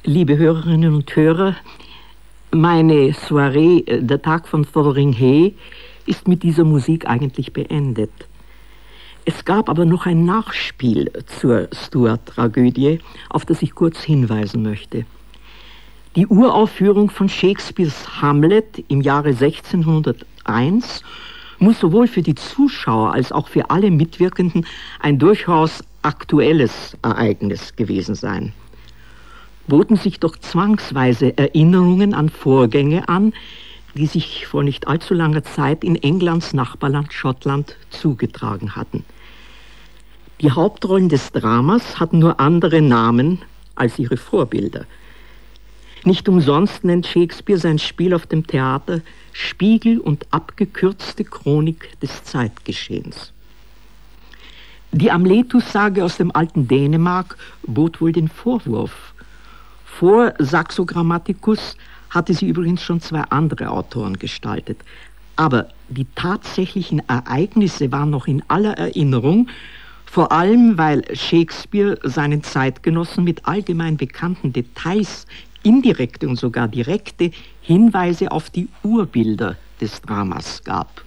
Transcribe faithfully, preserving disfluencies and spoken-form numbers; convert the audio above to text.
Liebe Hörerinnen und Hörer, meine Soiree, der Tag von Fotheringhay, ist mit dieser Musik eigentlich beendet. Es gab aber noch ein Nachspiel zur Stuart-Tragödie, auf das ich kurz hinweisen möchte. Die Uraufführung von Shakespeares Hamlet im Jahre sechzehnhunderteins muss sowohl für die Zuschauer als auch für alle Mitwirkenden ein durchaus aktuelles Ereignis gewesen sein. Boten sich doch zwangsweise Erinnerungen an Vorgänge an, die sich vor nicht allzu langer Zeit in Englands Nachbarland Schottland zugetragen hatten. Die Hauptrollen des Dramas hatten nur andere Namen als ihre Vorbilder. Nicht umsonst nennt Shakespeare sein Spiel auf dem Theater Spiegel und abgekürzte Chronik des Zeitgeschehens. Die Amletus-Sage aus dem alten Dänemark bot wohl den Vorwurf. Vor Saxo Grammaticus hatte sie übrigens schon zwei andere Autoren gestaltet. Aber die tatsächlichen Ereignisse waren noch in aller Erinnerung, vor allem weil Shakespeare seinen Zeitgenossen mit allgemein bekannten Details indirekte und sogar direkte Hinweise auf die Urbilder des Dramas gab.